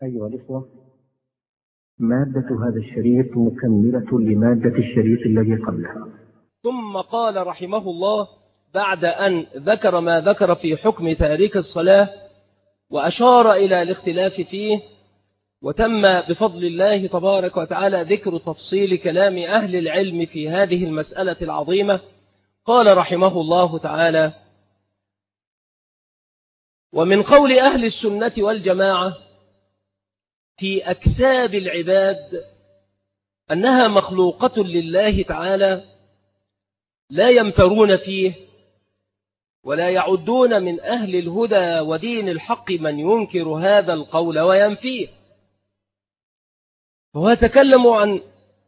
أيها الإخوة، مادة هذا الشريط مكملة لمادة الشريط الذي قبلها. ثم قال رحمه الله بعد أن ذكر ما ذكر في حكم تارك الصلاة وأشار إلى الاختلاف فيه، وتم بفضل الله تبارك وتعالى ذكر تفصيل كلام أهل العلم في هذه المسألة العظيمة. قال رحمه الله تعالى: ومن قول أهل السنة والجماعة في أكساب العباد أنها مخلوقة لله تعالى، لا يمترون فيه ولا يعدون من أهل الهدى ودين الحق من ينكر هذا القول وينفيه. فهو يتكلم عن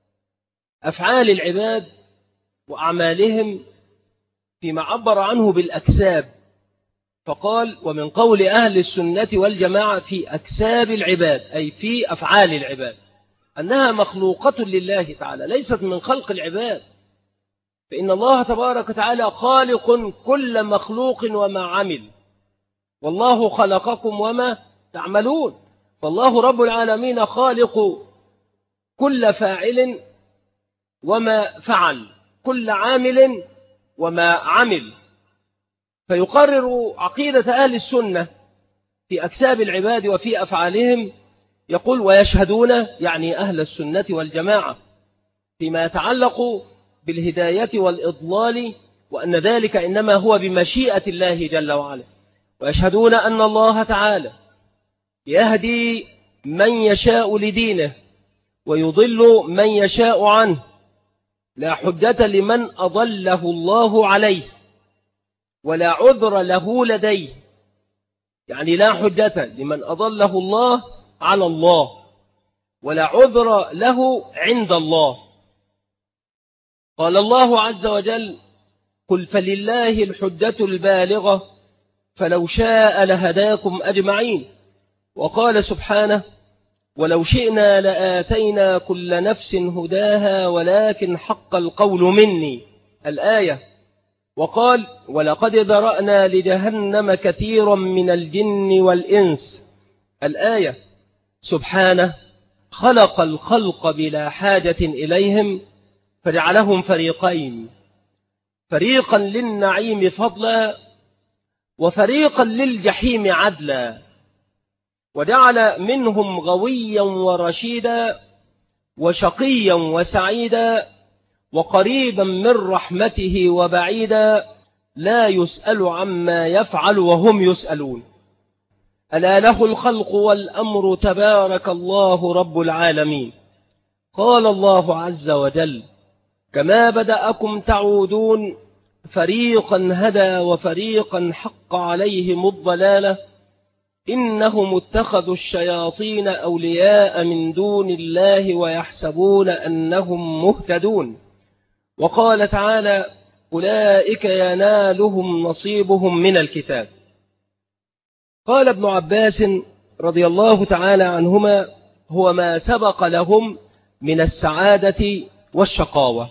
أفعال العباد وأعمالهم فيما عبر عنه بالأكساب، فقال: ومن قول أهل السنة والجماعة في أكساب العباد، أي في أفعال العباد، أنها مخلوقة لله تعالى، ليست من خلق العباد، فإن الله تبارك وتعالى خالق كل مخلوق وما عمل، والله خلقكم وما تعملون. فالله رب العالمين خالق كل فاعل وما فعل، كل عامل وما عمل. فيقرر عقيدة أهل السنة في أكساب العباد وفي أفعالهم. يقول: ويشهدون، يعني أهل السنة والجماعة، فيما يتعلق بالهداية والإضلال، وأن ذلك إنما هو بمشيئة الله جل وعلا. ويشهدون أن الله تعالى يهدي من يشاء لدينه ويضل من يشاء عنه، لا حجة لمن أضله الله عليه ولا عذر له لديه، يعني لا حجة لمن أضله الله على الله ولا عذر له عند الله. قال الله عز وجل: قل فلله الحجة البالغة فلو شاء لهداكم أجمعين. وقال سبحانه: ولو شئنا لآتينا كل نفس هداها ولكن حق القول مني، الآية. وقال: ولقد ذرأنا لجهنم كثيرا من الجن والإنس، الآية. سبحانه خلق الخلق بلا حاجة إليهم فجعلهم فريقين، فريقا للنعيم فضلا وفريقا للجحيم عدلا، وجعل منهم غويا ورشيدا وشقيا وسعيدا وقريبا من رحمته وبعيدا، لا يسأل عما يفعل وهم يسألون. ألا له الخلق والأمر تبارك الله رب العالمين. قال الله عز وجل: كما بدأكم تعودون فريقا هدى وفريقا حق عليهم الضلالة إنهم اتخذوا الشياطين أولياء من دون الله ويحسبون أنهم مهتدون. وقال تعالى: أولئك ينالهم نصيبهم من الكتاب. قال ابن عباس رضي الله تعالى عنهما: هو ما سبق لهم من السعادة والشقاوة،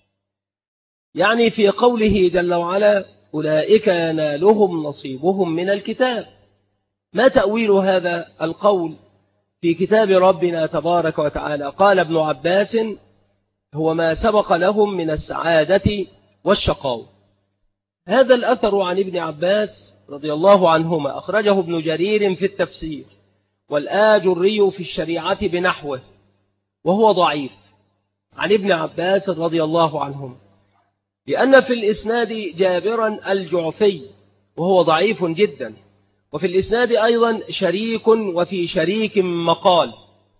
يعني في قوله جل وعلا: أولئك ينالهم نصيبهم من الكتاب. ما تأويل هذا القول في كتاب ربنا تبارك وتعالى؟ قال ابن عباس: هو ما سبق لهم من السعادة والشقاوة. هذا الأثر عن ابن عباس رضي الله عنهما أخرجه ابن جرير في التفسير والآجري في الشريعة بنحوه، وهو ضعيف، عن ابن عباس رضي الله عنهما، لأن في الإسناد جابرا الجعفي وهو ضعيف جدا، وفي الإسناد أيضا شريك، وفي شريك مقال.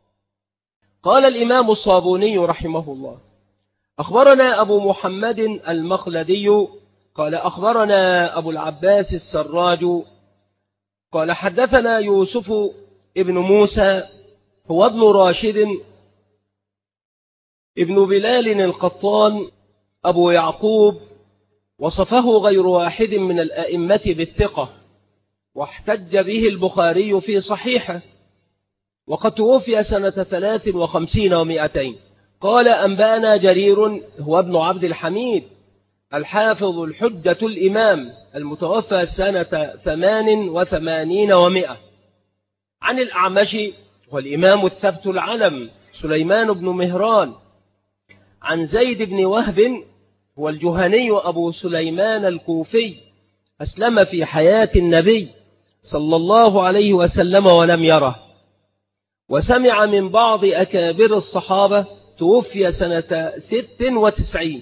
قال الإمام الصابوني رحمه الله: أخبرنا أبو محمد المخلدي قال أخبرنا أبو العباس السراج قال حدثنا يوسف ابن موسى هو ابن راشد ابن بلال القطان أبو يعقوب، وصفه غير واحد من الأئمة بالثقة، واحتج به البخاري في صحيحه، وقد توفي سنة 53 و200. قال: أنبأنا جرير هو ابن عبد الحميد الحافظ الحجة الإمام المتوفى سنة 88 و100، عن الأعمش والإمام الثبت العلم سليمان بن مهران عن زيد بن وهب والجهني أبو سليمان الكوفي أسلم في حياة النبي صلى الله عليه وسلم ولم يره، وسمع من بعض أكابر الصحابة توفي سنة 96.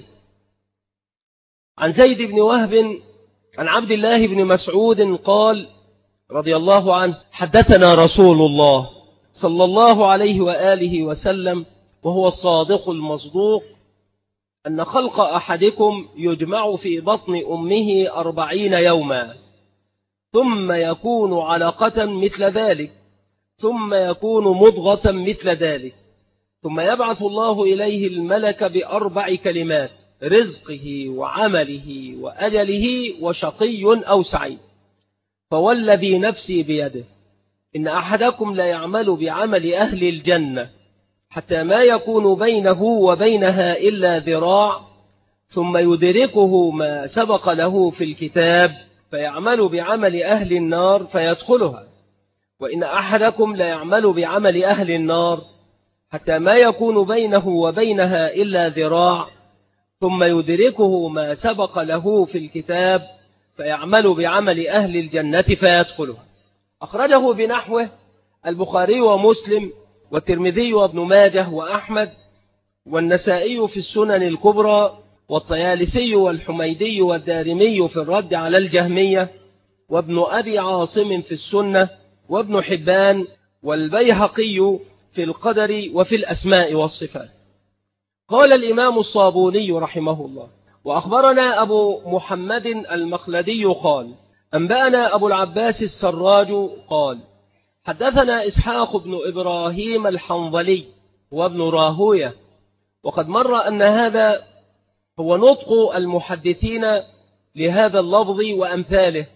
عن زيد بن وهب عن عبد الله بن مسعود قال رضي الله عنه: حدثنا رسول الله صلى الله عليه وآله وسلم وهو الصادق المصدوق أن خلق أحدكم يجمع في بطن أمه 40 يوما، ثم يكون علقة مثل ذلك، ثم يكون مضغة مثل ذلك، ثم يبعث الله إليه الملك ب4 كلمات: رزقه وعمله وأجله وشقي أو سعيد. فوالذي نفسي بيده إن أحدكم لا يعمل بعمل أهل الجنة حتى ما يكون بينه وبينها إلا ذراع، ثم يدركه ما سبق له في الكتاب فيعمل بعمل أهل النار فيدخلها، وإن أحدكم لا يعمل بعمل أهل النار حتى ما يكون بينه وبينها إلا ذراع، ثم يدركه ما سبق له في الكتاب فيعمل بعمل أهل الجنة فيدخلها. أخرجه بنحوه البخاري ومسلم والترمذي وابن ماجه وأحمد والنسائي في السنن الكبرى، والطيالسي والحميدي والدارمي في الرد على الجهمية، وابن أبي عاصم في السنة، وابن حبان والبيهقي في القدر وفي الأسماء والصفات. قال الإمام الصابوني رحمه الله: وأخبرنا أبو محمد المخلدي قال: أنبأنا أبو العباس السراج قال: حدثنا إسحاق بن إبراهيم الحنظلي وابن راهوية. وقد مر أن هذا هو نطق المحدثين لهذا اللفظ وأمثاله،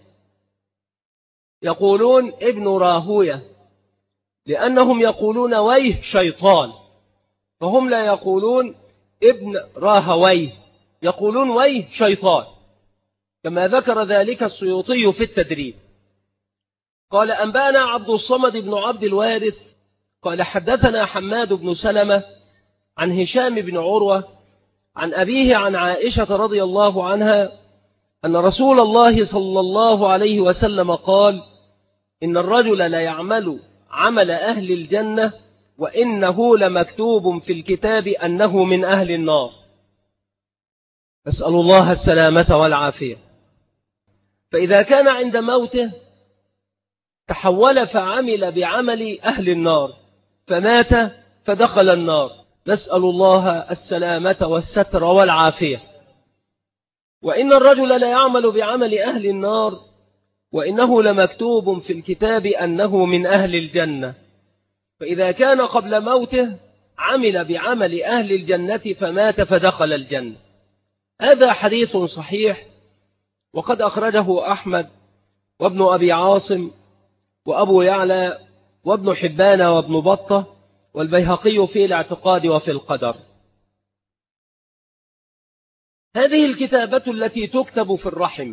يقولون ابن راهوية لأنهم يقولون ويه شيطان، فهم لا يقولون ابن راهويه، يقولون ويه شيطان، كما ذكر ذلك السيوطي في التدريب. قال: أنبأنا عبد الصمد بن عبد الوارث قال: حدثنا حماد بن سلمة عن هشام بن عروة عن أبيه عن عائشة رضي الله عنها أن رسول الله صلى الله عليه وسلم قال: إن الرجل لا يعمل عمل أهل الجنة وإنه لمكتوب في الكتاب أنه من أهل النار. أسأل الله السلامة والعافية. فإذا كان عند موته تحول فعمل بعمل أهل النار فمات فدخل النار، نسأل الله السلامة والستر والعافية. وإن الرجل لا يعمل بعمل أهل النار وإنه لمكتوب في الكتاب أنه من أهل الجنة، فإذا كان قبل موته عمل بعمل أهل الجنة فمات فدخل الجنة. هذا حديث صحيح، وقد أخرجه أحمد وابن أبي عاصم وأبو يعلى وابن حبان وابن بطة والبيهقي في الاعتقاد وفي القدر. هذه الكتابة التي تكتب في الرحم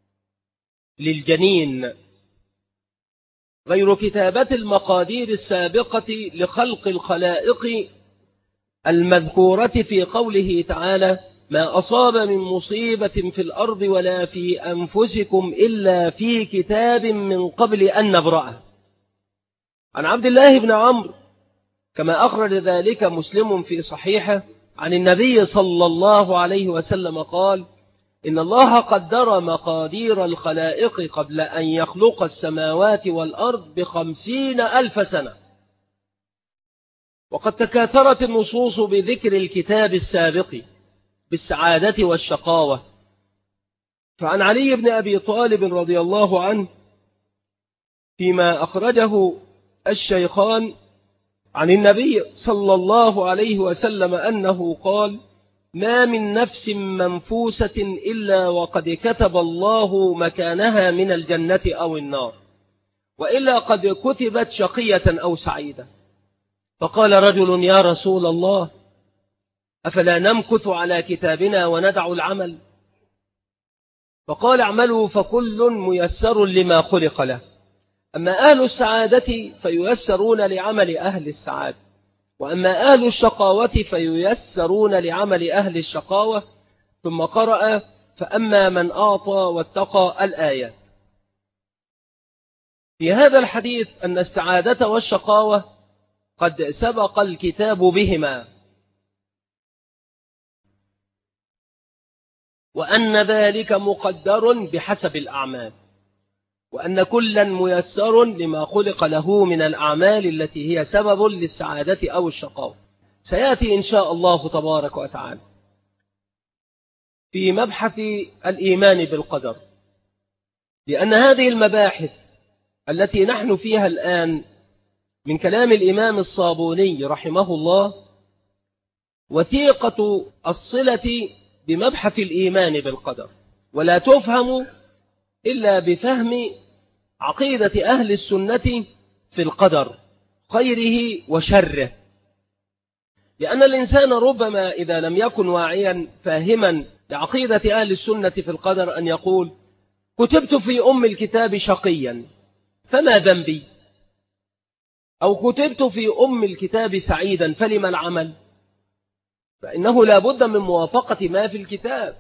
للجنين غير كتابة المقادير السابقة لخلق الخلائق المذكورة في قوله تعالى: ما أصاب من مصيبة في الأرض ولا في أنفسكم إلا في كتاب من قبل أن نبرأه. عن عبد الله بن عمرو كما أخرج ذلك مسلم في صحيحه عن النبي صلى الله عليه وسلم قال: إن الله قدر مقادير الخلائق قبل أن يخلق السماوات والأرض ب50,000 سنة. وقد تكاثرت النصوص بذكر الكتاب السابق بالسعادة والشقاوة. فعن علي بن أبي طالب رضي الله عنه فيما أخرجه الشيخان عن النبي صلى الله عليه وسلم أنه قال: ما من نفس منفوسة إلا وقد كتب الله مكانها من الجنة أو النار، وإلا قد كتبت شقية أو سعيدة. فقال رجل: يا رسول الله، أفلا نمكث على كتابنا وندع العمل؟ فقال: اعملوا فكل ميسر لما خلق له. أما أهل السعادة فييسرون لعمل أهل السعادة، وأما أهل الشقاوة فييسرون لعمل أهل الشقاوة. ثم قرأ فأما من أعطى واتقى الآيات. في هذا الحديث أن السعادة والشقاوة قد سبق الكتاب بهما، وأن ذلك مقدر بحسب الأعمال، وأن كلا ميسر لما خلق له من الأعمال التي هي سبب للسعادة أو الشقاوة. سيأتي إن شاء الله تبارك وتعالى في مبحث الإيمان بالقدر، لأن هذه المباحث التي نحن فيها الآن من كلام الإمام الصابوني رحمه الله وثيقة الصلة بمبحث الإيمان بالقدر، ولا تفهم إلا بفهم عقيدة أهل السنة في القدر خيره وشره. لأن الإنسان ربما إذا لم يكن واعيا فاهما لعقيدة أهل السنة في القدر أن يقول كتبت في أم الكتاب شقيا فما ذنبي، أو كتبت في أم الكتاب سعيدا فلما العمل، فإنه لا بد من موافقة ما في الكتاب.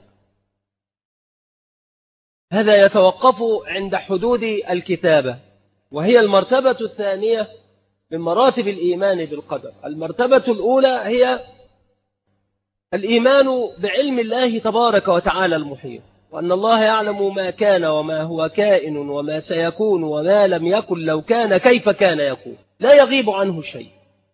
هذا يتوقف عند حدود الكتابة، وهي المرتبة الثانية من مراتب الإيمان بالقدر. المرتبة الأولى هي الإيمان بعلم الله تبارك وتعالى المحيط، وأن الله يعلم ما كان وما هو كائن وما سيكون وما لم يكن لو كان كيف كان يكون، لا يغيب عنه شيء.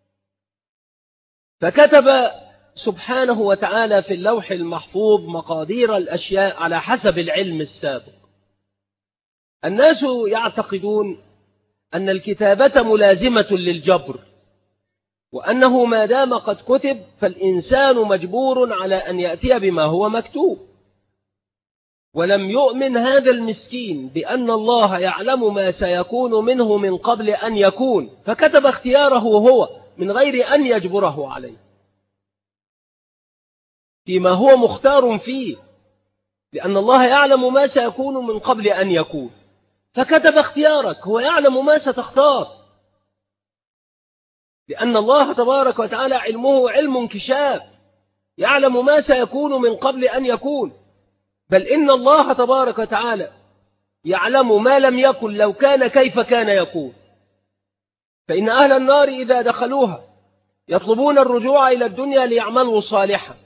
فكتب سبحانه وتعالى في اللوح المحفوظ مقادير الأشياء على حسب العلم السابق. الناس يعتقدون أن الكتابة ملازمة للجبر، وأنه ما دام قد كتب فالإنسان مجبور على أن يأتي بما هو مكتوب. ولم يؤمن هذا المسكين بأن الله يعلم ما سيكون منه من قبل أن يكون، فكتب اختياره هو من غير أن يجبره عليه فيما هو مختار فيه، لأن الله يعلم ما سيكون من قبل أن يكون، فكتب اختيارك، هو يعلم ما ستختار، لأن الله تبارك وتعالى علمه علم انكشاف، يعلم ما سيكون من قبل أن يكون. بل إن الله تبارك وتعالى يعلم ما لم يكن لو كان كيف كان يكون. فإن أهل النار إذا دخلوها يطلبون الرجوع إلى الدنيا ليعملوا صالحا،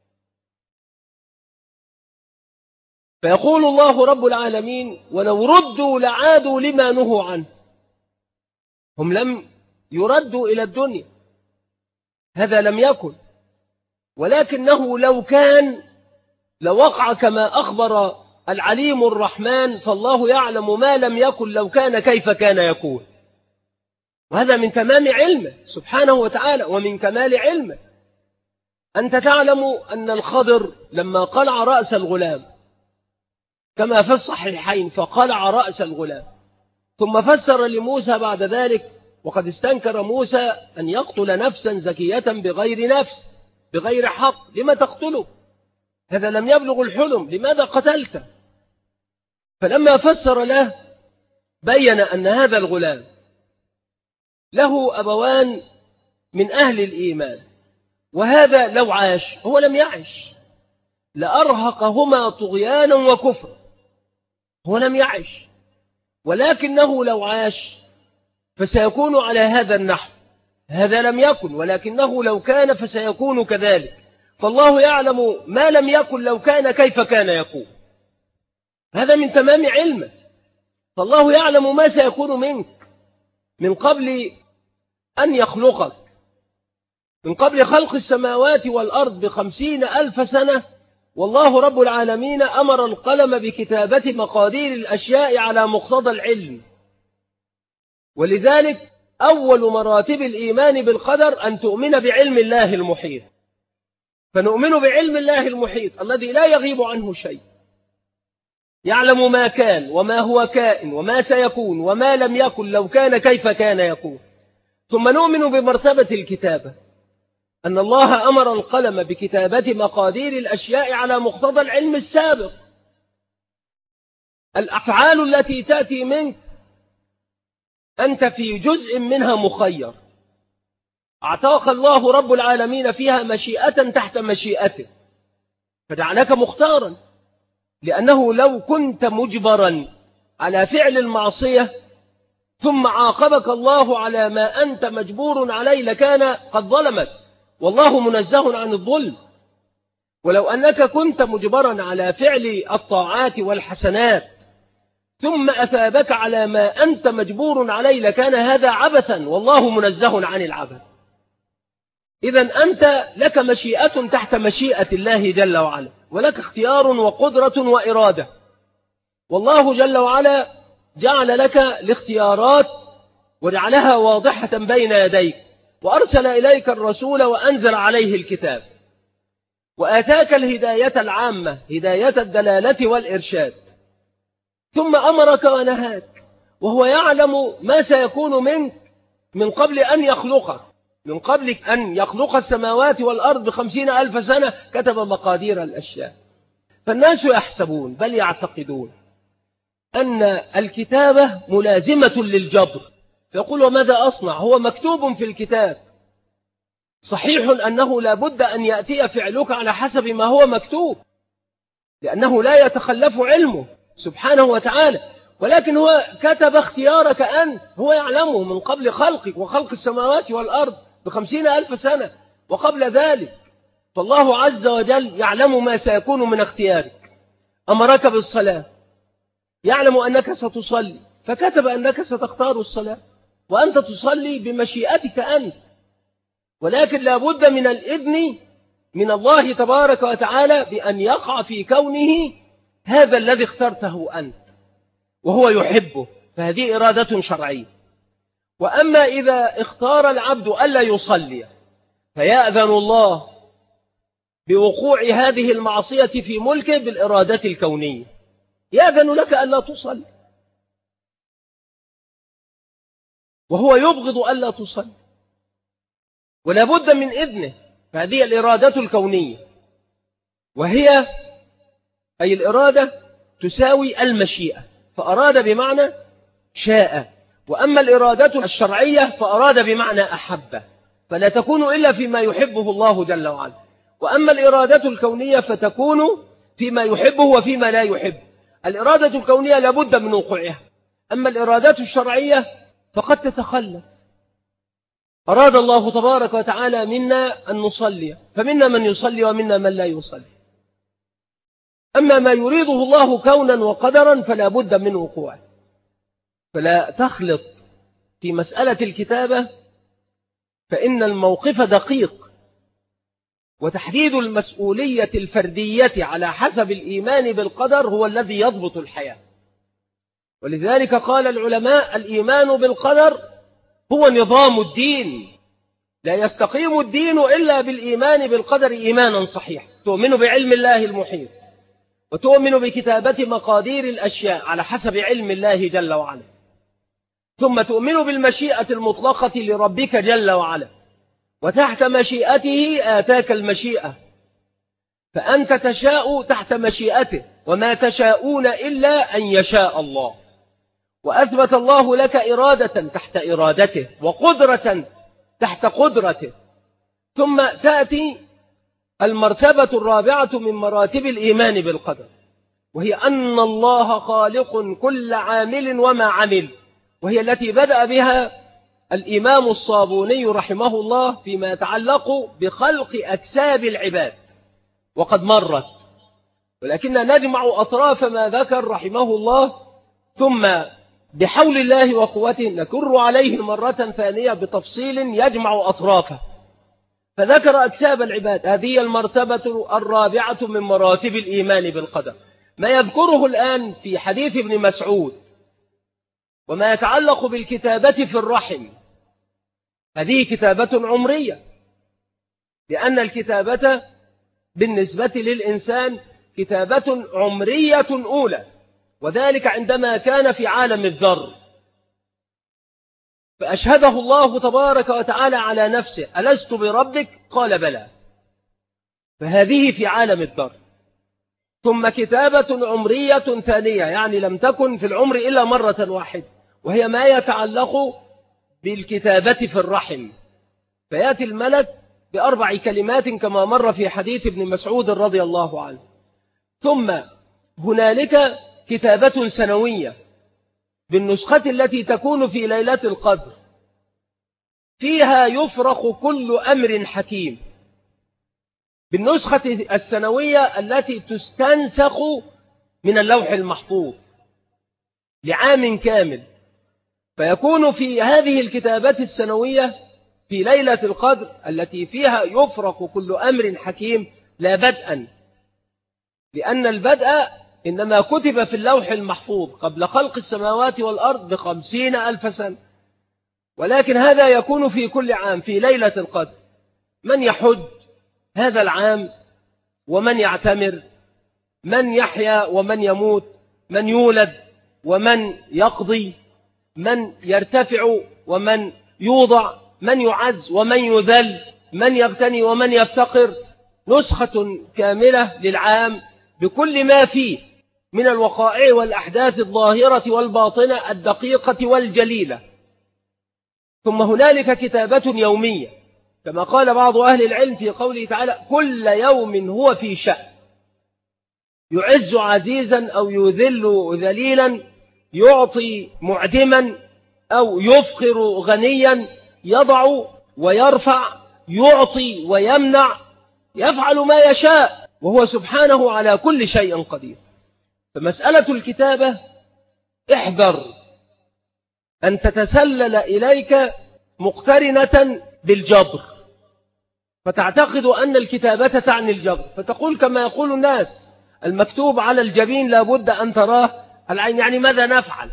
فيقول الله رب العالمين ولو ردوا لعادوا لما نهوا عنه. هم لم يردوا إلى الدنيا، هذا لم يكن، ولكنه لو كان لوقع كما أخبر العليم الرحمن، فالله يعلم ما لم يكن لو كان كيف كان يكون. وهذا من تمام علمه سبحانه وتعالى ومن كمال علمه. أنت تعلم أن الخضر لما قلع رأس الغلام كما في الصحيحين فقلع رأس الغلام، ثم فسر لموسى بعد ذلك، وقد استنكر موسى أن يقتل نفسا زكية بغير نفس بغير حق، لما تقتله؟ هذا لم يبلغ الحلم، لماذا قتلته؟ فلما فسر له بين أن هذا الغلام له أبوان من أهل الإيمان، وهذا لو عاش، هو لم يعش، لأرهقهما طغيانا وكفر، هو لم يعش، ولكنه لو عاش فسيكون على هذا النحو، هذا لم يكن، ولكنه لو كان فسيكون كذلك. فالله يعلم ما لم يكن لو كان كيف كان يكون، هذا من تمام علمه. فالله يعلم ما سيكون منك من قبل أن يخلقك، من قبل خلق السماوات والأرض ب50,000 سنة، والله رب العالمين أمر القلم بكتابة مقادير الأشياء على مقتضى العلم. ولذلك أول مراتب الإيمان بالقدر أن تؤمن بعلم الله المحيط، فنؤمن بعلم الله المحيط الذي لا يغيب عنه شيء، يعلم ما كان وما هو كائن وما سيكون وما لم يكن لو كان كيف كان يكون. ثم نؤمن بمرتبة الكتابة، أن الله أمر القلم بكتابة مقادير الأشياء على مقتضى العلم السابق. الأفعال التي تأتي منك أنت في جزء منها مخير، أعطاك الله رب العالمين فيها مشيئة تحت مشيئته، فجعلك مختارا. لأنه لو كنت مجبرا على فعل المعصية ثم عاقبك الله على ما أنت مجبور عليه لكان قد ظلمك، والله منزه عن الظلم. ولو أنك كنت مجبرا على فعل الطاعات والحسنات ثم أثابك على ما أنت مجبور عليه لكان هذا عبثا، والله منزه عن العبث. إذن أنت لك مشيئة تحت مشيئة الله جل وعلا، ولك اختيار وقدرة وإرادة، والله جل وعلا جعل لك الاختيارات وجعلها واضحة بين يديك، وأرسل إليك الرسول وأنزل عليه الكتاب، وآتاك الهداية العامة، هداية الدلالة والإرشاد، ثم أمرك ونهاك، وهو يعلم ما سيكون منك من قبل أن يخلقك، من قبل أن يخلق السماوات والأرض ب50,000 سنة كتب مقادير الأشياء. فالناس يحسبون بل يعتقدون أن الكتابة ملازمة للجبر، فيقول وماذا أصنع؟ هو مكتوب في الكتاب. صحيح أنه لا بد أن يأتي فعلك على حسب ما هو مكتوب، لأنه لا يتخلف علمه سبحانه وتعالى، ولكن هو كتب اختيارك أنت، هو يعلمه من قبل خلقك وخلق السماوات والأرض ب50,000 سنة وقبل ذلك. فالله عز وجل يعلم ما سيكون من اختيارك. أمرك بالصلاة، يعلم أنك ستصلي، فكتب أنك ستختار الصلاة وأنت تصلي بمشيئتك أنت، ولكن لا بد من الإذن من الله تبارك وتعالى بأن يقع في كونه هذا الذي اخترته أنت وهو يحبه، فهذه إرادة شرعية. وأما إذا اختار العبد ألا يصلي فيأذن الله بوقوع هذه المعصية في ملكه بالإرادة الكونية، يأذن لك ألا تصلي، وهو يبغض ألا تصلي ولا بد من إذنه، فهذه الإرادة الكونية، وهي أي الإرادة تساوي المشيئة، فأراد بمعنى شاء. وأما الإرادة الشرعية فأراد بمعنى أحب، فلا تكون إلا فيما يحبه الله جل وعلا. وأما الإرادة الكونية فتكون فيما يحبه وفيما لا يحب. الإرادة الكونية لابد من وقوعها، أما الإرادة الشرعية فقد تتخلف. أراد الله تبارك وتعالى منا أن نصلي، فمنا من يصلي ومنا من لا يصلي. أما ما يريده الله كونا وقدرا فلا بد من وقوعه. فلا تخلط في مسألة الكتابة، فإن الموقف دقيق، وتحديد المسؤولية الفردية على حسب الإيمان بالقدر هو الذي يضبط الحياة. ولذلك قال العلماء الإيمان بالقدر هو نظام الدين، لا يستقيم الدين إلا بالإيمان بالقدر إيمانا صحيح. تؤمن بعلم الله المحيط، وتؤمن بكتابة مقادير الأشياء على حسب علم الله جل وعلا، ثم تؤمن بالمشيئة المطلقة لربك جل وعلا، وتحت مشيئته آتاك المشيئة، فأنت تشاء تحت مشيئته، وما تشاءون إلا أن يشاء الله. وأثبت الله لك إرادة تحت إرادته، وقدرة تحت قدرته. ثم تأتي المرتبة الرابعة من مراتب الإيمان بالقدر، وهي أن الله خالق كل عامل وما عمل، وهي التي بدأ بها الإمام الصابوني رحمه الله فيما يتعلق بخلق أجساد العباد، وقد مرت، ولكن نجمع أطراف ما ذكر رحمه الله، ثم بحول الله وقوته نكر عليه مرة ثانية بتفصيل يجمع أطرافه. فذكر أجساد العباد، هذه المرتبة الرابعة من مراتب الإيمان بالقدر. ما يذكره الآن في حديث ابن مسعود وما يتعلق بالكتابة في الرحم، هذه كتابة عمرية، لأن الكتابة بالنسبة للإنسان كتابة عمرية أولى، وذلك عندما كان في عالم الذر، فأشهده الله تبارك وتعالى على نفسه: ألست بربك؟ قال بلى. فهذه في عالم الذر. ثم كتابة عمرية ثانية، يعني لم تكن في العمر إلا مرة واحدة، وهي ما يتعلق بالكتابة في الرحم، فيأتي الملك ب4 كلمات كما مر في حديث ابن مسعود رضي الله عنه. ثم هنالك كتابة سنوية بالنسخة التي تكون في ليلة القدر، فيها يفرق كل أمر حكيم، بالنسخة السنوية التي تستنسخ من اللوح المحفوظ لعام كامل. فيكون في هذه الكتابات السنوية في ليلة القدر التي فيها يفرق كل أمر حكيم لا بدءا، لأن البدء إنما كتب في اللوح المحفوظ قبل خلق السماوات والأرض ب50,000 سنة، ولكن هذا يكون في كل عام في ليلة القدر. من يحج هذا العام، ومن يعتمر، من يحيا ومن يموت، من يولد ومن يقضي، من يرتفع ومن يوضع، من يعز ومن يذل، من يغتني ومن يفتقر، نسخة كاملة للعام بكل ما فيه من الوقائع والأحداث الظاهرة والباطنة الدقيقة والجليلة. ثم هنالك كتابة يومية كما قال بعض أهل العلم في قوله تعالى: كل يوم هو في شأن، يعز عزيزا أو يذل ذليلا، يعطي معدما أو يفقر غنيا، يضع ويرفع، يعطي ويمنع، يفعل ما يشاء، وهو سبحانه على كل شيء قدير. فمسألة الكتابة احذر أن تتسلل إليك مقترنة بالجبر، فتعتقد أن الكتابة تعني الجبر، فتقول كما يقول الناس: المكتوب على الجبين لابد أن تراه العين، يعني ماذا نفعل؟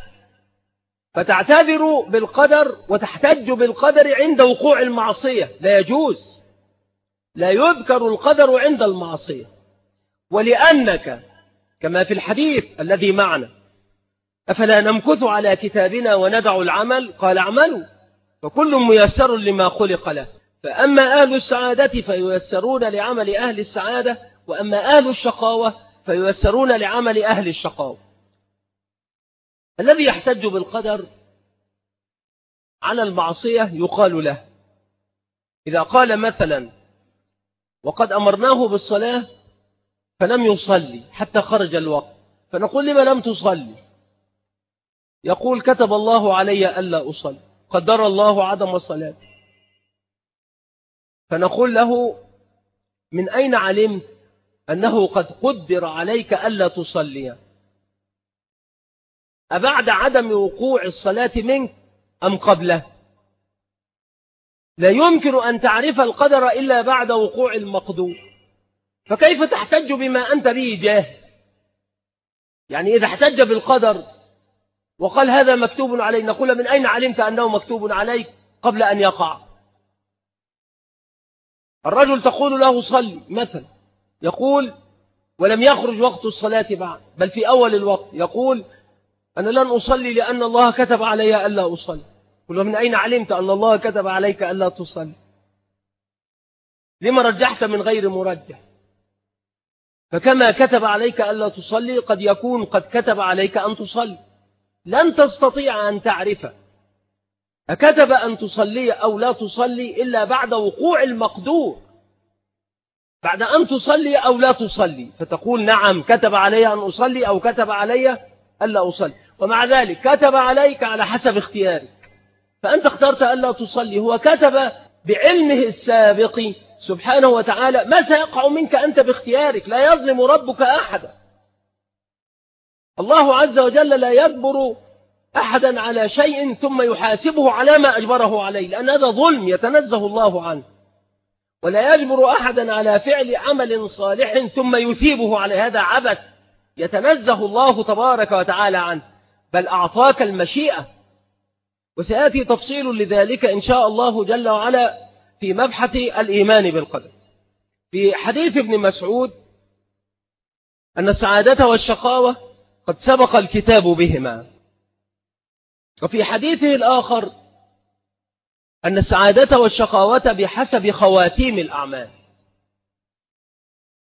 فتعتذر بالقدر وتحتج بالقدر عند وقوع المعصية. لا يجوز، لا يذكر القدر عند المعصية. ولأنك كما في الحديث الذي معنا: أفلا نمكث على كتابنا وندع العمل؟ قال: اعملوا فكل ميسر لما خلق له. فأما أهل السعادة فييسرون لعمل أهل السعادة، وأما أهل الشقاوة فييسرون لعمل أهل الشقاوة. الذي يحتج بالقدر على المعصية يقال له إذا قال مثلا: وقد أمرناه بالصلاة فلم يصلي حتى خرج الوقت، فنقول: لما لم تصلي؟ يقول: كتب الله علي ألا أصلي، قدر الله عدم صلاتي. فنقول له: من أين علمت أنه قد قدر عليك ألا تصلي؟ أبعد عدم وقوع الصلاة منك أم قبله؟ لا يمكن أن تعرف القدر إلا بعد وقوع المقدور، فكيف تحتج بما أنت به جاهل؟ يعني إذا احتج بالقدر وقال هذا مكتوب علي، نقول: من أين علمت أنه مكتوب عليك قبل أن يقع؟ الرجل تقول له: صلي مثلا، يقول: ولم يخرج وقت الصلاة بعد، بل في أول الوقت، يقول: أنا لن أصلي لأن الله كتب علي ألا أصلي. قل: من أين علمت أن الله كتب عليك ألا تصلي؟ لما رجحت من غير مرجح؟ فكما كتب عليك ألا تصلي قد يكون قد كتب عليك أن تصلي. لن تستطيع أن تعرف أكتب أن تصلي أو لا تصلي إلا بعد وقوع المقدور، بعد أن تصلي أو لا تصلي، فتقول: نعم كتب علي أن أصلي أو كتب علي ألا أصلي. ومع ذلك كتب عليك على حسب اختيارك، فأنت اخترت ألا تصلي، هو كتب بعلمه السابق سبحانه وتعالى ما سيقع منك أنت باختيارك. لا يظلم ربك أحدا، الله عز وجل لا يجبر أحدا على شيء ثم يحاسبه على ما أجبره عليه، لأن هذا ظلم يتنزه الله عنه. ولا يجبر أحدا على فعل عمل صالح ثم يثيبه على هذا عبث يتنزه الله تبارك وتعالى عنه، بل أعطاك المشيئة. وسيأتي تفصيل لذلك إن شاء الله جل وعلا في مبحث الإيمان بالقدر. في حديث ابن مسعود أن السعادة والشقاوة قد سبق الكتاب بهما، وفي حديثه الآخر أن السعادة والشقاوة بحسب خواتيم الأعمال.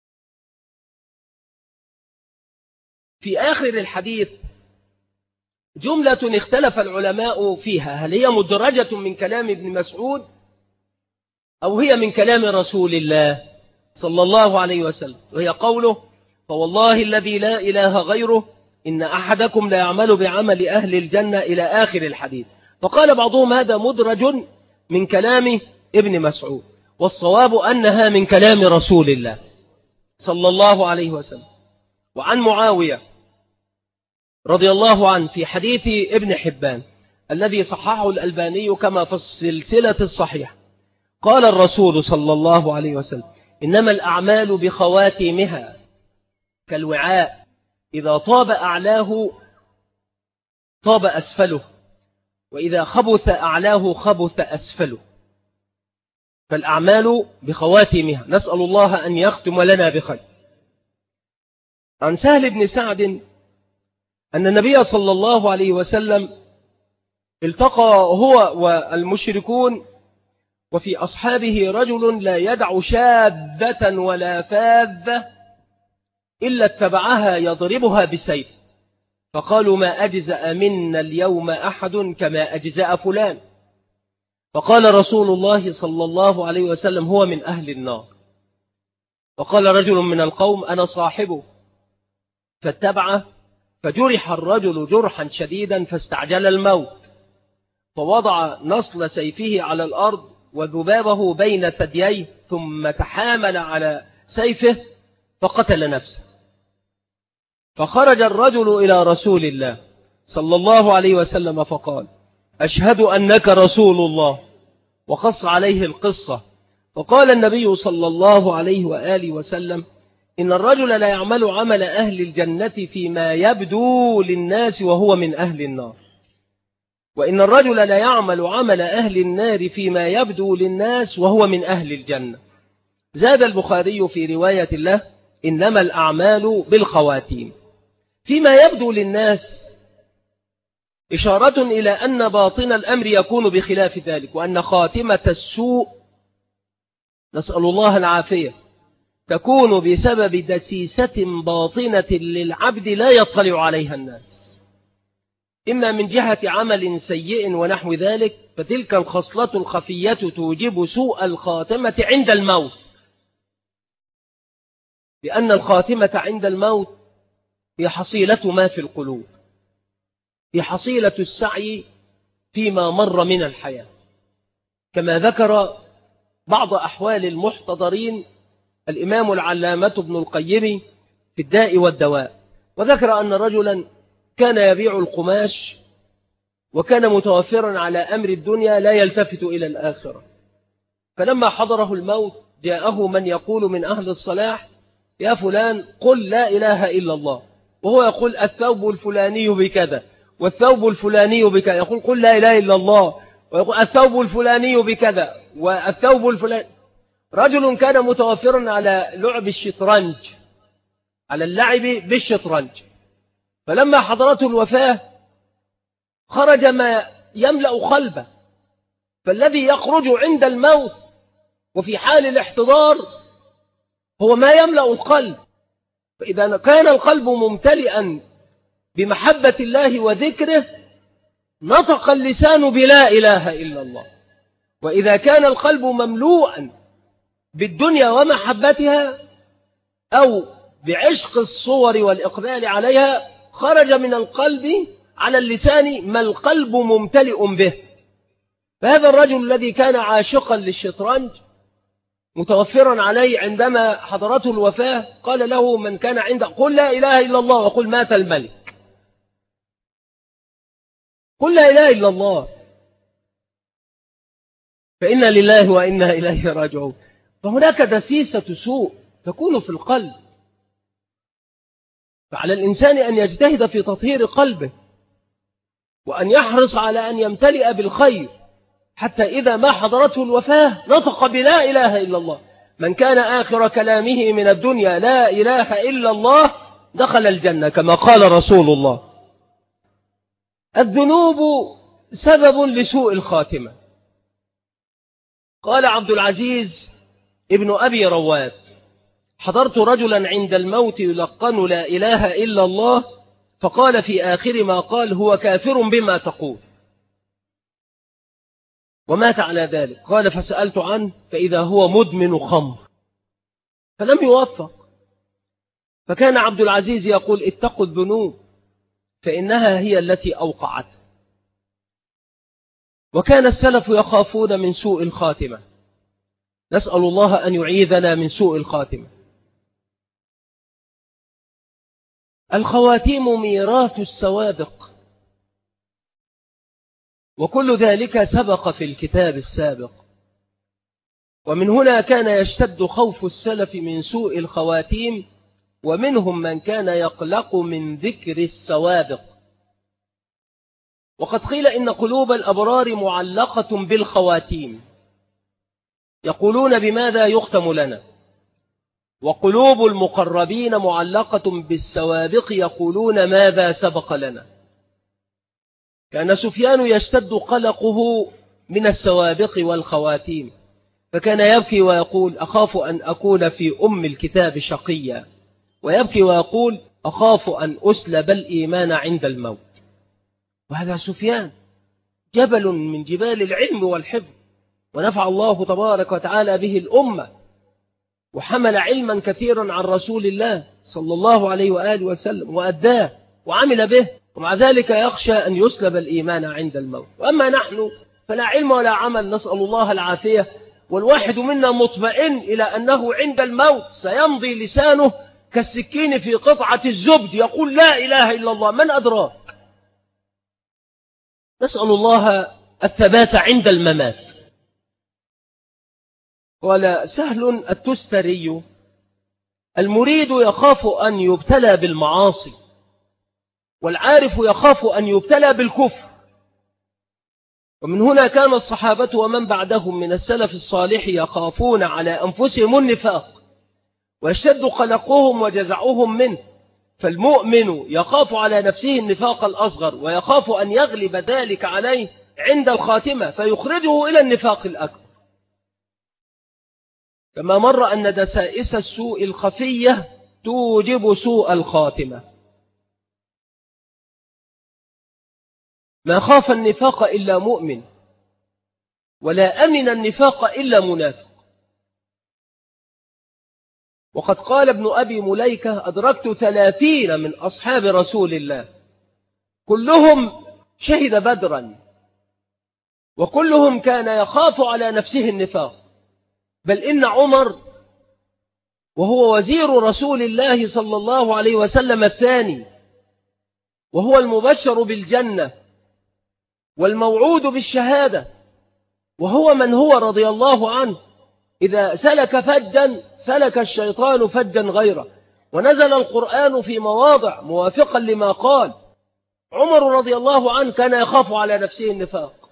في آخر الحديث جملة اختلف العلماء فيها، هل هي مدرجة من كلام ابن مسعود أو هي من كلام رسول الله صلى الله عليه وسلم، وهي قوله: فوالله الذي لا إله غيره إن أحدكم لا يعمل بعمل أهل الجنة إلى آخر الحديث. فقال بعضهم هذا مدرج من كلام ابن مسعود، والصواب أنها من كلام رسول الله صلى الله عليه وسلم. وعن معاوية رضي الله عنه في حديث ابن حبان الذي صححه الألباني كما في السلسلة الصحيحة، قال الرسول صلى الله عليه وسلم: إنما الأعمال بخواتيمها كالوعاء، إذا طاب أعلاه طاب أسفله، وإذا خبث أعلاه خبث أسفله. فالأعمال بخواتيمها، نسأل الله أن يختم لنا بخير. عن سهل بن سعد أن النبي صلى الله عليه وسلم التقى هو والمشركون، وفي أصحابه رجل لا يدع شاذة ولا فاذة إلا اتبعها يضربها بسيف، فقالوا: ما أجزأ منا اليوم أحد كما أجزأ فلان. فقال رسول الله صلى الله عليه وسلم: هو من أهل النار. فقال رجل من القوم: أنا صاحبه، فاتبعه، فجرح الرجل جرحا شديدا فاستعجل الموت، فوضع نصل سيفه على الأرض وذبابه بين ثدييه، ثم تحامل على سيفه فقتل نفسه. فخرج الرجل إلى رسول الله صلى الله عليه وسلم فقال: أشهد أنك رسول الله، وقص عليه القصة. فقال النبي صلى الله عليه وآله وسلم: إن الرجل لا يعمل عمل أهل الجنة فيما يبدو للناس وهو من أهل النار، وإن الرجل لا يعمل عمل أهل النار فيما يبدو للناس وهو من أهل الجنة. زاد البخاري في رواية له: إنما الأعمال بالخواتيم. فيما يبدو للناس إشارة إلى أن باطن الأمر يكون بخلاف ذلك، وأن خاتمة السوء، نسأل الله العافية، تكون بسبب دسيسة باطنة للعبد لا يطلع عليها الناس، إما من جهة عمل سيء ونحو ذلك، فتلك الخصلة الخفية توجب سوء الخاتمة عند الموت، لأن الخاتمة عند الموت هي حصيلة ما في القلوب، هي حصيلة السعي فيما مر من الحياة، كما ذكر بعض أحوال المحتضرين الإمام العلامة ابن القيم في الداء والدواء، وذكر أن رجلا كان يبيع القماش وكان متوفرا على أمر الدنيا لا يلتفت إلى الآخرة، فلما حضره الموت جاءه من يقول من أهل الصلاح: يا فلان قل لا إله إلا الله، وهو يقول الثوب الفلاني بكذا والثوب الفلاني بكذا، يقول قل لا إله إلا الله، ويقول الثوب الفلاني بكذا والثوب الفلاني. رجل كان متوفرا على لعب الشطرنج، على اللعب بالشطرنج، فلما حضرته الوفاة خرج ما يملأ قلبه، فالذي يخرج عند الموت وفي حال الاحتضار هو ما يملأ القلب. فإذا كان القلب ممتلئا بمحبة الله وذكره نطق اللسان بلا إله إلا الله، وإذا كان القلب مملوءا بالدنيا ومحبتها أو بعشق الصور والإقبال عليها خرج من القلب على اللسان ما القلب ممتلئ به. فهذا الرجل الذي كان عاشقا للشطرنج متوفرا عليه عندما حضرته الوفاة قال له من كان عنده: قل لا إله إلا الله وقل مات الملك، قل لا إله إلا الله، فإنا لله وإنا إليه راجعون. فهناك دسيسة سوء تكون في القلب، فعلى الإنسان أن يجتهد في تطهير قلبه وأن يحرص على أن يمتلئ بالخير، حتى إذا ما حضرته الوفاة نطق بلا إله إلا الله. من كان آخر كلامه من الدنيا لا إله إلا الله دخل الجنة، كما قال رسول الله. الذنوب سبب لسوء الخاتمة. قال عبد العزيز ابن أبي رواد: حضرت رجلا عند الموت يلقن لا إله إلا الله، فقال في آخر ما قال: هو كافر بما تقول، ومات على ذلك. قال: فسألت عنه فإذا هو مدمن خمر، فلم يوفق. فكان عبد العزيز يقول: اتقوا الذنوب فإنها هي التي أوقعته. وكان السلف يخافون من سوء الخاتمة، نسأل الله أن يعيذنا من سوء الخاتمة. الخواتيم ميراث السوابق، وكل ذلك سبق في الكتاب السابق. ومن هنا كان يشتد خوف السلف من سوء الخواتيم، ومنهم من كان يقلق من ذكر السوابق. وقد قيل إن قلوب الأبرار معلقة بالخواتيم، يقولون بماذا يختم لنا، وقلوب المقربين معلقة بالسوابق، يقولون ماذا سبق لنا. كان سفيان يشتد قلقه من السوابق والخواتيم، فكان يبكي ويقول: أخاف أن أكون في أم الكتاب شقيا، ويبكي ويقول: أخاف أن أسلب الإيمان عند الموت. وهذا سفيان جبل من جبال العلم والحفظ، ونفع الله تبارك وتعالى به الأمة، وحمل علما كثيرا عن رسول الله صلى الله عليه وآله وسلم، وأداه وعمل به، ومع ذلك يخشى أن يسلب الإيمان عند الموت. وأما نحن فلا علم ولا عمل، نسأل الله العافية، والواحد منا مطمئن إلى أنه عند الموت سيمضي لسانه كالسكين في قطعة الزبد، يقول: لا إله إلا الله، من أدراك. نسأل الله الثبات عند الممات. قال سهل التستري: المريد يخاف أن يبتلى بالمعاصي، والعارف يخاف أن يبتلى بالكفر. ومن هنا كان الصحابة ومن بعدهم من السلف الصالح يخافون على أنفسهم النفاق، ويشتد قلقهم وجزعهم منه. فالمؤمن يخاف على نفسه النفاق الأصغر، ويخاف أن يغلب ذلك عليه عند الخاتمة فيخرجه إلى النفاق الأكبر. كما مر أن دسائس السوء الخفية توجب سوء الخاتمة. ما خاف النفاق إلا مؤمن، ولا أمن النفاق إلا منافق. وقد قال ابن أبي مليكة: أدركت 30 من أصحاب رسول الله كلهم شهد بدرا، وكلهم كان يخاف على نفسه النفاق. بل إن عمر وهو وزير رسول الله صلى الله عليه وسلم الثاني، وهو المبشر بالجنة والموعود بالشهادة، وهو من هو رضي الله عنه إذا سلك فجا سلك الشيطان فجا غيره، ونزل القرآن في مواضع موافقا لما قال. عمر رضي الله عنه كان يخاف على نفسه النفاق،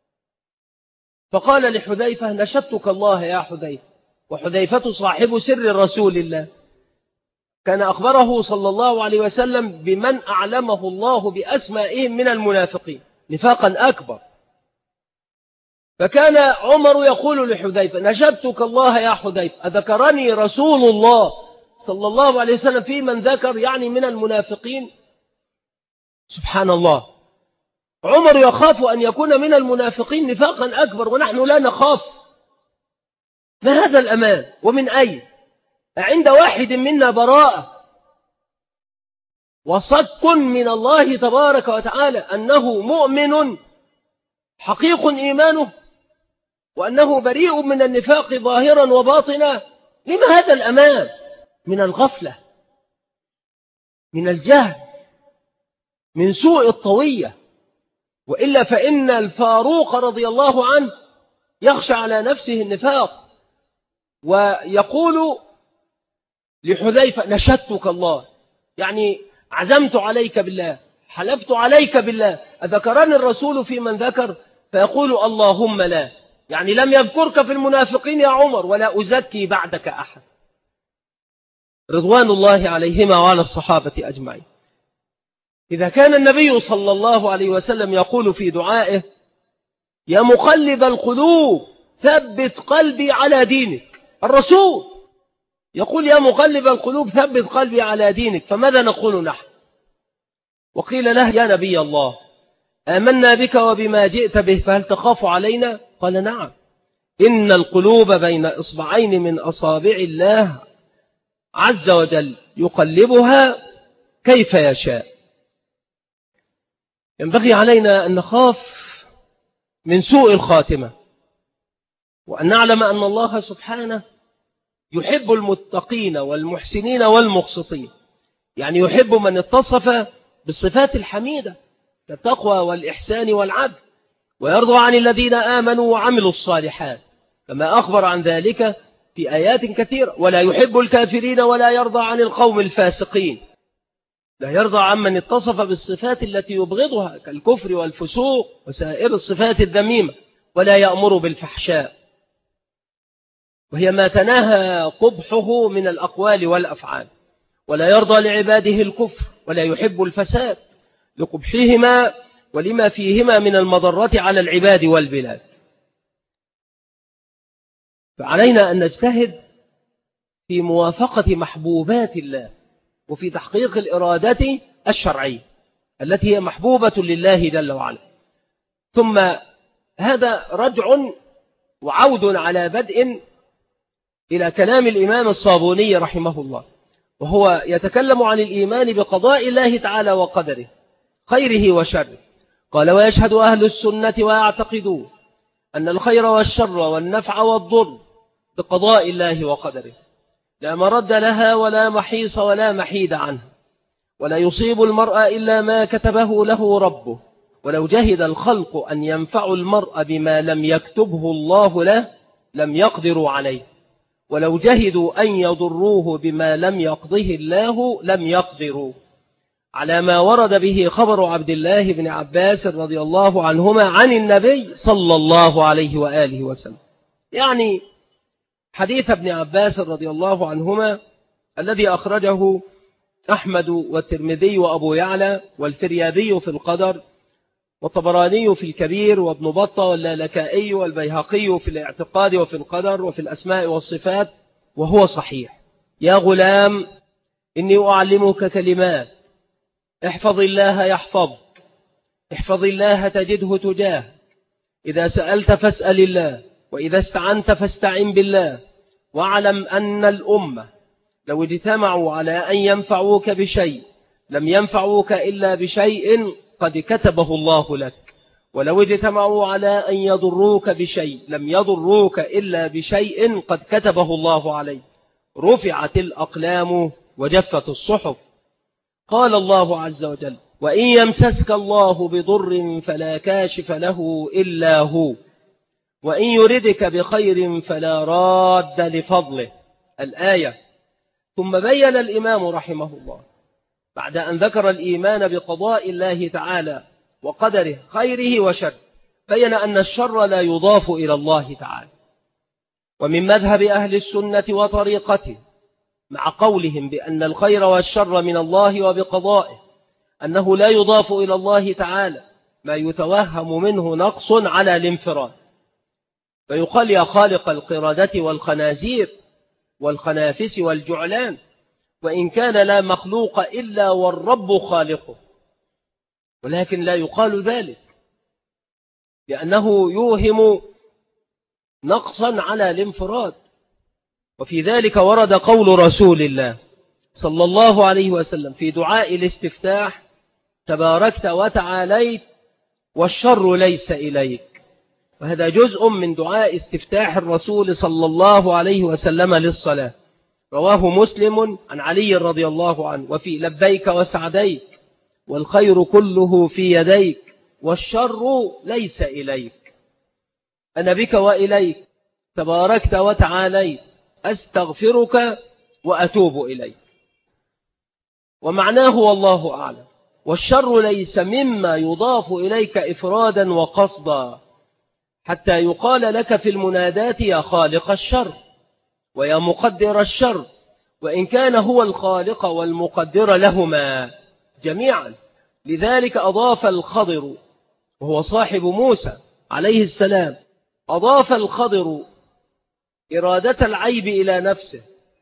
فقال لحذيفة: نشدتك الله يا حذيفة. وحذيفة صاحب سر رسول الله، كان أخبره صلى الله عليه وسلم بمن أعلمه الله بأسمائهم من المنافقين نفاقا أكبر. فكان عمر يقول لحذيفة: نشدتك الله يا حذيفة، أذكرني رسول الله صلى الله عليه وسلم في من ذكر، يعني من المنافقين. سبحان الله، عمر يخاف أن يكون من المنافقين نفاقا أكبر، ونحن لا نخاف. ما هذا الأمان؟ ومن أين؟ عند واحد منا براءة وصك من الله تبارك وتعالى أنه مؤمن حقيق إيمانه، وأنه بريء من النفاق ظاهرا وباطنا. لما هذا الأمان؟ من الغفلة، من الجهل، من سوء الطوية. وإلا فإن الفاروق رضي الله عنه يخشى على نفسه النفاق، ويقول لحذيفة: نشدتك الله، يعني عزمت عليك بالله، حلفت عليك بالله. أذكرني الرسول في من ذكر؟ فيقول: اللهم لا، يعني لم يذكرك في المنافقين يا عمر، ولا أزكي بعدك أحد. رضوان الله عليهما وعلى الصحابة أجمعين. إذا كان النبي صلى الله عليه وسلم يقول في دعائه: يا مقلب القلوب ثبت قلبي على دينك، الرسول يقول: يا مقلب القلوب ثبت قلبي على دينك، فماذا نقول نحن؟ وقيل له يا نبي الله آمنا بك وبما جئت به فهل تخاف علينا؟ قال نعم، إن القلوب بين إصبعين من أصابع الله عز وجل يقلبها كيف يشاء. ينبغي علينا أن نخاف من سوء الخاتمة، وأن نعلم أن الله سبحانه يحب المتقين والمحسنين والمقسطين، يعني يحب من اتصف بالصفات الحميدة كالتقوى والإحسان والعدل، ويرضى عن الذين آمنوا وعملوا الصالحات كما أخبر عن ذلك في آيات كثيرة. ولا يحب الكافرين ولا يرضى عن القوم الفاسقين، لا يرضى عن من اتصف بالصفات التي يبغضها كالكفر والفسوق وسائر الصفات الذميمة، ولا يأمر بالفحشاء وهي ما تناهى قبحه من الأقوال والأفعال، ولا يرضى لعباده الكفر ولا يحب الفساد لقبحهما ولما فيهما من المضرة على العباد والبلاد. فعلينا أن نجتهد في موافقة محبوبات الله وفي تحقيق الإرادة الشرعية التي هي محبوبة لله جل وعلا. ثم هذا رجع وعود على بدء إلى كلام الإمام الصابوني رحمه الله، وهو يتكلم عن الإيمان بقضاء الله تعالى وقدره خيره وشره. قال: ويشهد أهل السنة ويعتقدون أن الخير والشر والنفع والضر بقضاء الله وقدره، لا مرد لها ولا محيص ولا محيد عنها، ولا يصيب المرء إلا ما كتبه له ربه، ولو جهد الخلق أن ينفعوا المرء بما لم يكتبه الله له لم يقدروا عليه، ولو جهدوا أن يضروه بما لم يقضه الله لم يقدروا، على ما ورد به خبر عبد الله بن عباس رضي الله عنهما عن النبي صلى الله عليه وآله وسلم. يعني حديث ابن عباس رضي الله عنهما الذي أخرجه أحمد والترمذي وأبو يعلى والفريابي في القدر والطبراني في الكبير وابن بطة واللالكائي والبيهقي في الاعتقاد وفي القدر وفي الأسماء والصفات، وهو صحيح: يا غلام إني أعلمك كلمات، احفظ الله يحفظك، احفظ الله تجده تجاهك، إذا سألت فاسأل الله، وإذا استعنت فاستعن بالله، واعلم أن الأمة لو اجتمعوا على أن ينفعوك بشيء لم ينفعوك إلا بشيء قد كتبه الله لك، ولو اجتمعوا على أن يضروك بشيء لم يضروك إلا بشيء قد كتبه الله عليك، رفعت الأقلام وجفت الصحف. قال الله عز وجل: وإن يمسسك الله بضر فلا كاشف له إلا هو، وإن يردك بخير فلا راد لفضله. الآية. ثم بين الإمام رحمه الله بعد أن ذكر الإيمان بقضاء الله تعالى وقدره خيره وشره، بين أن الشر لا يضاف إلى الله تعالى. ومن مذهب أهل السنة وطريقته مع قولهم بأن الخير والشر من الله وبقضائه أنه لا يضاف إلى الله تعالى ما يتوهم منه نقص على الانفراد، فيقال: يا خالق القردة والخنازير والخنافس والجعلان، وإن كان لا مخلوق إلا والرب خالقه. ولكن لا يقال ذلك لأنه يوهم نقصا على الانفراد. وفي ذلك ورد قول رسول الله صلى الله عليه وسلم في دعاء الاستفتاح: تباركت وتعاليت والشر ليس إليك. وهذا جزء من دعاء استفتاح الرسول صلى الله عليه وسلم للصلاة، رواه مسلم عن علي رضي الله عنه: وفي لبيك وسعديك والخير كله في يديك والشر ليس إليك، أنا بك وإليك تباركت وتعاليت أستغفرك وأتوب إليك. ومعناه والله أعلم: والشر ليس مما يضاف إليك إفرادا وقصدا، حتى يقال لك في المنادات يا خالق الشر ويا مقدر الشر، وإن كان هو الخالق والمقدر لهما جميعا. لذلك أضاف الخضر وهو صاحب موسى عليه السلام، أضاف الخضر إرادة العيب إلى نفسه،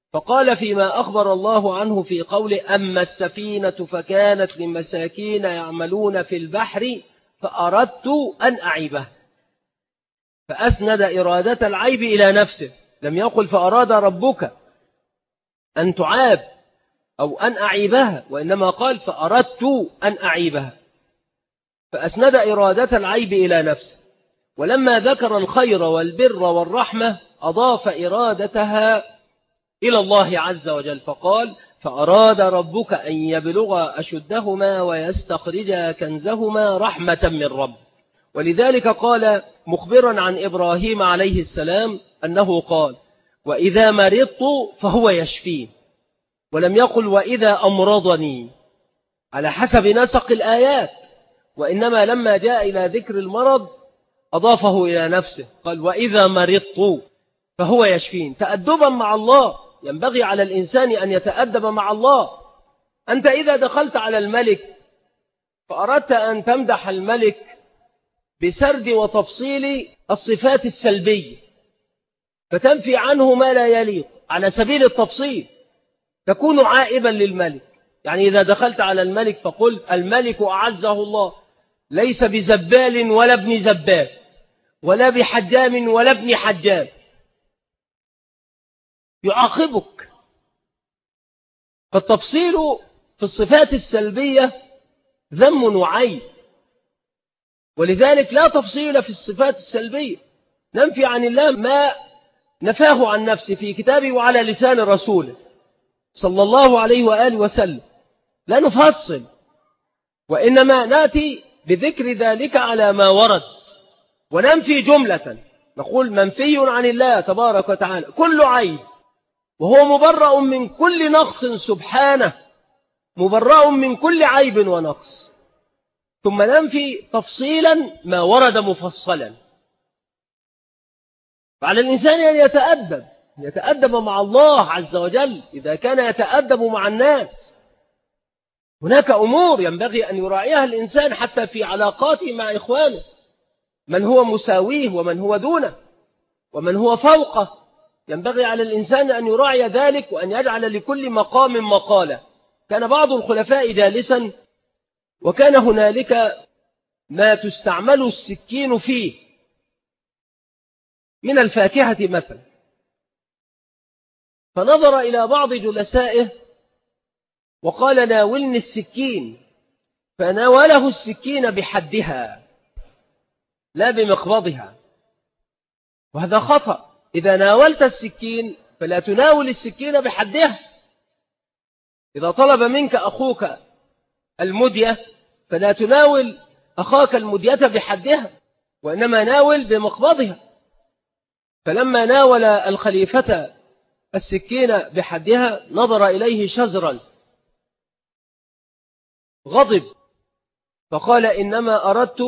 فقال فيما أخبر الله عنه في قوله أما السفينة فكانت لمساكين يعملون في البحر فأردت أن أعيبها، فأسند إرادة العيب إلى نفسه، لم يقل فأراد ربك أن تعاب أو أن أعيبها، وإنما قال فأردت أن أعيبها، فأسند إرادة العيب إلى نفسه. ولما ذكر الخير والبر والرحمة أضاف إرادتها إلى الله عز وجل، فقال فأراد ربك أن يبلغ أشدهما ويستخرج كنزهما رحمة من رب. ولذلك قال مخبرا عن إبراهيم عليه السلام أنه قال وإذا مرضت فهو يشفين، ولم يقل وإذا أمرضني على حسب نسق الآيات، وإنما لما جاء إلى ذكر المرض أضافه إلى نفسه، قال وإذا مرضت فهو يشفين، تأدبا مع الله. ينبغي على الإنسان أن يتأدب مع الله. أنت إذا دخلت على الملك فأردت أن تمدح الملك بسرد وتفصيل الصفات السلبية، فتنفي عنه ما لا يليق على سبيل التفصيل، تكون عائبا للملك. يعني إذا دخلت على الملك فقلت الملك أعزه الله ليس بزبال ولا ابن زبال ولا بحجام ولا ابن حجام، يعاقبك. فالتفصيل في الصفات السلبية ذم وعيب، ولذلك لا تفصيل في الصفات السلبية، ننفي عن الله ما نفاه عن نفسه في كتابه وعلى لسان رسوله صلى الله عليه وآله وسلم، لا نفصل، وإنما نأتي بذكر ذلك على ما ورد، وننفي جملة، نقول منفي عن الله تبارك وتعالى كل عيب، وهو مبرأ من كل نقص سبحانه، مبرأ من كل عيب ونقص، ثم ننفي تفصيلا ما ورد مفصلا. فعلى الإنسان أن يتأدب مع الله عز وجل إذا كان يتأدب مع الناس. هناك أمور ينبغي أن يراعيها الإنسان حتى في علاقاته مع إخوانه، من هو مساويه ومن هو دونه ومن هو فوقه، ينبغي على الإنسان أن يراعي ذلك وأن يجعل لكل مقام مقالة. كان بعض الخلفاء جالسا وكان هنالك ما تستعمل السكين فيه من الفاكهة مثلا، فنظر إلى بعض جلسائه وقال ناولني السكين، فناوله السكين بحدها لا بمقبضها، وهذا خطأ. إذا ناولت السكين فلا تناول السكين بحدها. إذا طلب منك أخوك المدية فلا تناول أخاك المدية بحدها، وإنما ناول بمقبضها. فلما ناول الخليفة السكين بحدها نظر إليه شزرا، غضب، فقال إنما أردت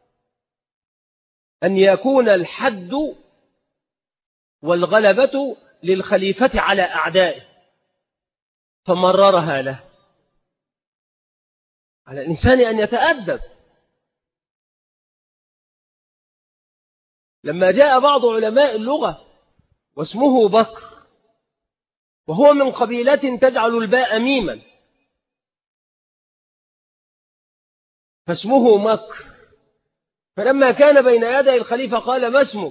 أن يكون الحد والغلبة للخليفة على أعدائه، فمررها له. على الإنسان أن يتأدب. لما جاء بعض علماء اللغة واسمه بكر، وهو من قبيلة تجعل الباء ميما، فاسمه مكر، فلما كان بين يدي الخليفة قال ما اسمك؟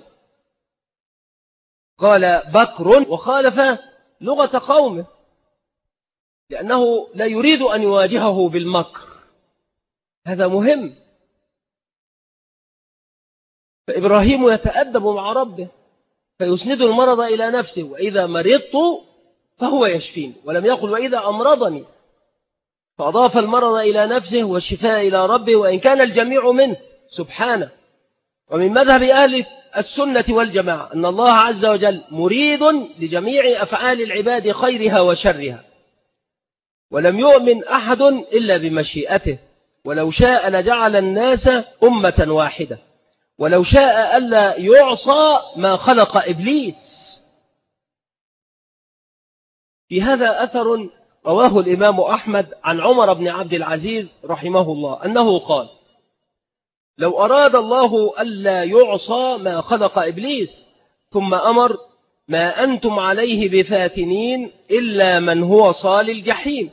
قال بكر، وخالف لغة قومه لأنه لا يريد أن يواجهه بالمكر. هذا مهم. فإبراهيم يتأدب مع ربه فيسند المرض إلى نفسه، وإذا مرضت فهو يشفين، ولم يقل وإذا أمرضني، فأضاف المرض إلى نفسه والشفاء إلى ربه، وإن كان الجميع منه سبحانه. ومن مذهب أهل السنة والجماعة أن الله عز وجل مريد لجميع أفعال العباد خيرها وشرها، ولم يؤمن أحد إلا بمشيئته، ولو شاء لجعل الناس أمة واحدة، ولو شاء ألا يعصى ما خلق إبليس. في هذا أثر رواه الإمام أحمد عن عمر بن عبد العزيز رحمه الله أنه قال لو أراد الله ألا يعصى ما خلق إبليس ثم أمر ما أنتم عليه بفاتنين إلا من هو صال الجحيم.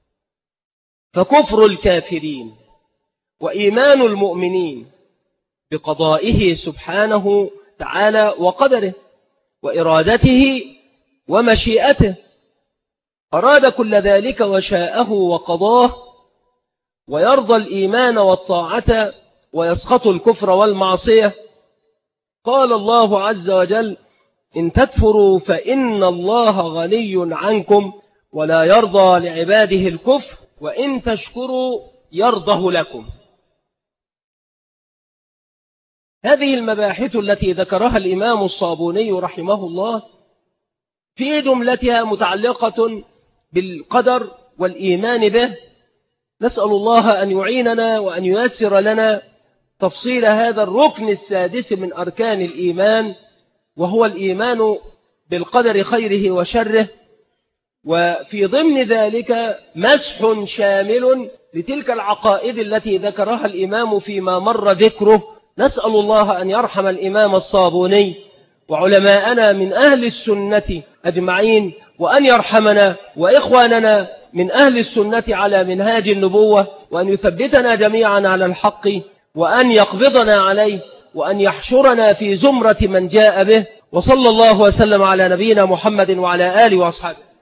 فكفر الكافرين وإيمان المؤمنين بقضائه سبحانه تعالى وقدره وإرادته ومشيئته، أراد كل ذلك وشاءه وقضاه، ويرضى الإيمان والطاعة ويسخط الكفر والمعصية. قال الله عز وجل: إن تكفروا فإن الله غني عنكم ولا يرضى لعباده الكفر وإن تشكروا يرضه لكم. هذه المباحث التي ذكرها الإمام الصابوني رحمه الله في جملتها متعلقة بالقدر والإيمان به. نسأل الله أن يعيننا وأن ييسر لنا تفصيل هذا الركن السادس من أركان الإيمان، وهو الإيمان بالقدر خيره وشره، وفي ضمن ذلك مسح شامل لتلك العقائد التي ذكرها الإمام فيما مر ذكره. نسأل الله أن يرحم الإمام الصابوني وعلماءنا من أهل السنة أجمعين، وأن يرحمنا وإخواننا من أهل السنة على منهاج النبوة، وأن يثبتنا جميعا على الحق، وأن يقبضنا عليه، وأن يحشرنا في زمرة من جاء به. وصلى الله وسلم على نبينا محمد وعلى آله وأصحابه.